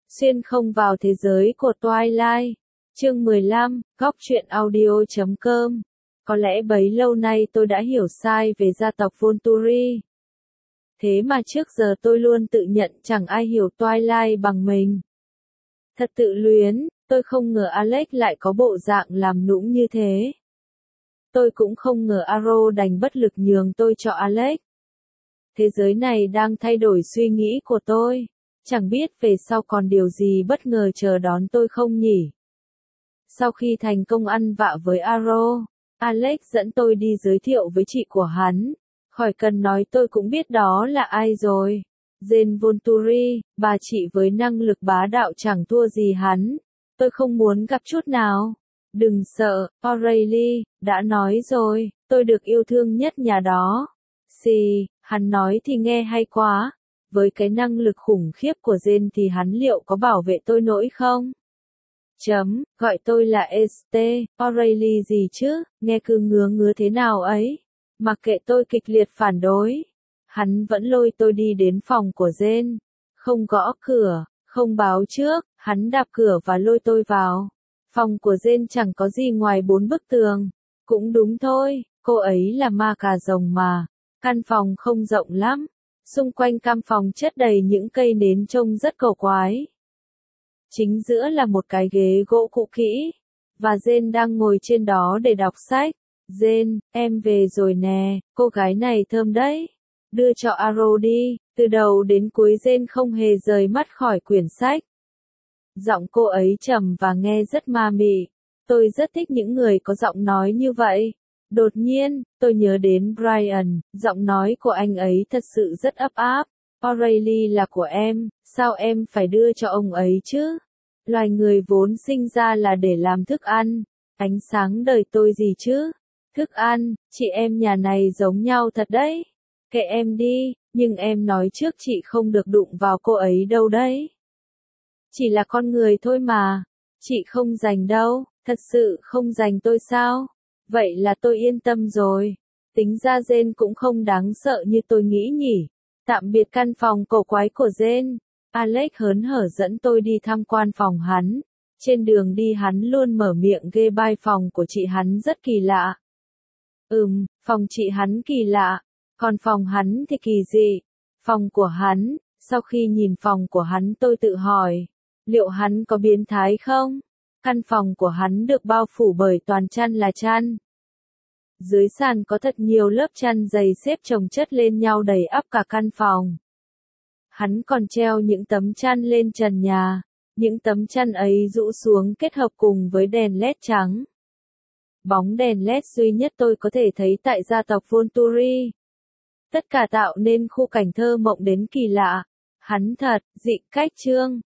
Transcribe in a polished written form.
Xuyên không vào thế giới của Twilight. Chương 15, góc truyện audio.com. Có lẽ bấy lâu nay tôi đã hiểu sai về gia tộc Volturi. Thế mà trước giờ tôi luôn tự nhận chẳng ai hiểu Twilight bằng mình. Thật tự luyến, tôi không ngờ Alex lại có bộ dạng làm nũng như thế. Tôi cũng không ngờ Arrow đành bất lực nhường tôi cho Alex. Thế giới này đang thay đổi suy nghĩ của tôi. Chẳng biết về sau còn điều gì bất ngờ chờ đón tôi không nhỉ? Sau khi thành công ăn vạ với Arrow, Alex dẫn tôi đi giới thiệu với chị của hắn. Khỏi cần nói tôi cũng biết đó là ai rồi. Jane Volturi, bà chị với năng lực bá đạo chẳng thua gì hắn. Tôi không muốn gặp chút nào. Đừng sợ, O'Reilly, đã nói rồi, tôi được yêu thương nhất nhà đó. Xì, hắn nói thì nghe hay quá. Với cái năng lực khủng khiếp của Jane thì hắn liệu có bảo vệ tôi nổi không? Gọi tôi là St. O'Reilly gì chứ, nghe cứ ngứa ngứa thế nào ấy. Mặc kệ tôi kịch liệt phản đối. Hắn vẫn lôi tôi đi đến phòng của Jane. Không gõ cửa, không báo trước, hắn đạp cửa và lôi tôi vào. Phòng của Jane chẳng có gì ngoài 4 bức tường. Cũng đúng thôi, cô ấy là ma cà rồng mà. Căn phòng không rộng lắm. Xung quanh căn phòng chất đầy những cây nến trông rất cổ quái. Chính giữa là một cái ghế gỗ cũ kỹ. Và Jane đang ngồi trên đó để đọc sách. Jane, em về rồi nè, cô gái này thơm đấy. Đưa cho Arrow đi. Từ đầu đến cuối Jane không hề rời mắt khỏi quyển sách. Giọng cô ấy trầm và nghe rất ma mị. Tôi rất thích những người có giọng nói như vậy. Đột nhiên, tôi nhớ đến Brian, giọng nói của anh ấy thật sự rất ấp áp. O'Reilly là của em, sao em phải đưa cho ông ấy chứ? Loài người vốn sinh ra là để làm thức ăn. Ánh sáng đời tôi gì chứ? Thức ăn, chị em nhà này giống nhau thật đấy. Kệ em đi, nhưng em nói trước chị không được đụng vào cô ấy đâu đấy. Chỉ là con người thôi mà. Chị không giành đâu, thật sự không giành tôi sao? Vậy là tôi yên tâm rồi. Tính ra Jane cũng không đáng sợ như tôi nghĩ nhỉ. Tạm biệt căn phòng cổ quái của Jane. Alex hớn hở dẫn tôi đi tham quan phòng hắn. Trên đường đi hắn luôn mở miệng ghê bai phòng của chị hắn rất kỳ lạ. Phòng chị hắn kỳ lạ. Còn phòng hắn thì kỳ dị. Phòng của hắn, sau khi nhìn phòng của hắn tôi tự hỏi. Liệu hắn có biến thái không? Căn phòng của hắn được bao phủ bởi toàn chăn là chăn. Dưới sàn có thật nhiều lớp chăn dày xếp chồng chất lên nhau đầy ắp cả căn phòng. Hắn còn treo những tấm chăn lên trần nhà. Những tấm chăn ấy rũ xuống kết hợp cùng với đèn led trắng. Bóng đèn led duy nhất tôi có thể thấy tại gia tộc Volturi. Tất cả tạo nên khu cảnh thơ mộng đến kỳ lạ. Hắn thật, dị cách chương.